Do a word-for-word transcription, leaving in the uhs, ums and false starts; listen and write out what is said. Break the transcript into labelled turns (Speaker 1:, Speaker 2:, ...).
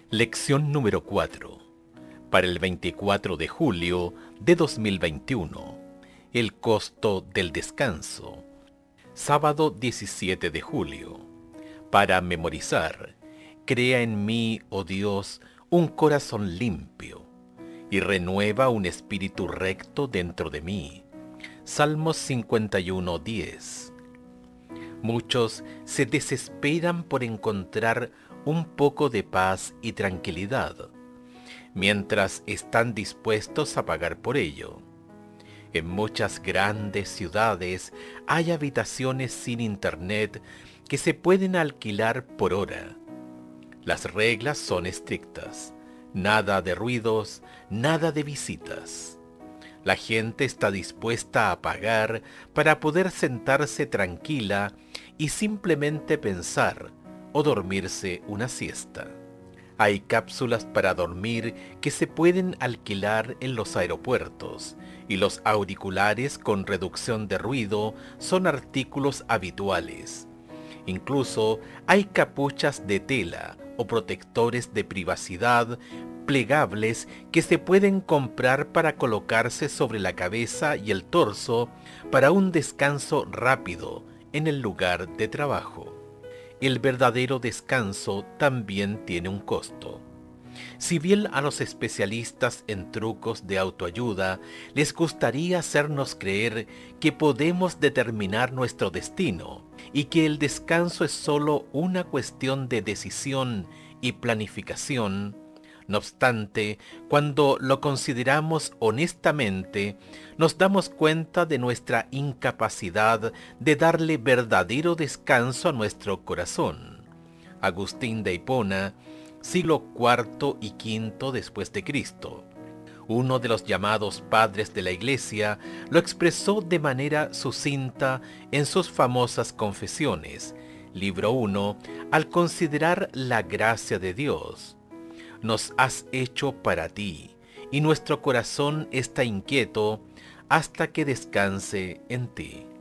Speaker 1: Lección número cuatro. Para el veinticuatro de julio de dos mil veintiuno. El costo del descanso. Sábado diecisiete de julio. Para memorizar. Crea en mí, oh Dios, un corazón limpio, y renueva un espíritu recto dentro de mí. Salmos cincuenta y uno, diez. Muchos se desesperan por encontrar un poco de paz y tranquilidad, mientras están dispuestos a pagar por ello. En muchas grandes ciudades hay habitaciones sin internet que se pueden alquilar por hora. Las reglas son estrictas: nada de ruidos, nada de visitas. La gente está dispuesta a pagar para poder sentarse tranquila y simplemente pensar o dormirse una siesta. Hay cápsulas para dormir que se pueden alquilar en los aeropuertos, y los auriculares con reducción de ruido son artículos habituales. Incluso hay capuchas de tela o protectores de privacidad plegables que se pueden comprar para colocarse sobre la cabeza y el torso para un descanso rápido en el lugar de trabajo. El verdadero descanso también tiene un costo. Si bien a los especialistas en trucos de autoayuda les gustaría hacernos creer que podemos determinar nuestro destino y que el descanso es solo una cuestión de decisión y planificación, no obstante, cuando lo consideramos honestamente, nos damos cuenta de nuestra incapacidad de darle verdadero descanso a nuestro corazón. Agustín de Hipona, siglo cuarto y quinto después de Cristo, uno de los llamados padres de la Iglesia, lo expresó de manera sucinta en sus famosas Confesiones, libro uno, al considerar la gracia de Dios. Nos has hecho para ti, y nuestro corazón está inquieto hasta que descanse en ti.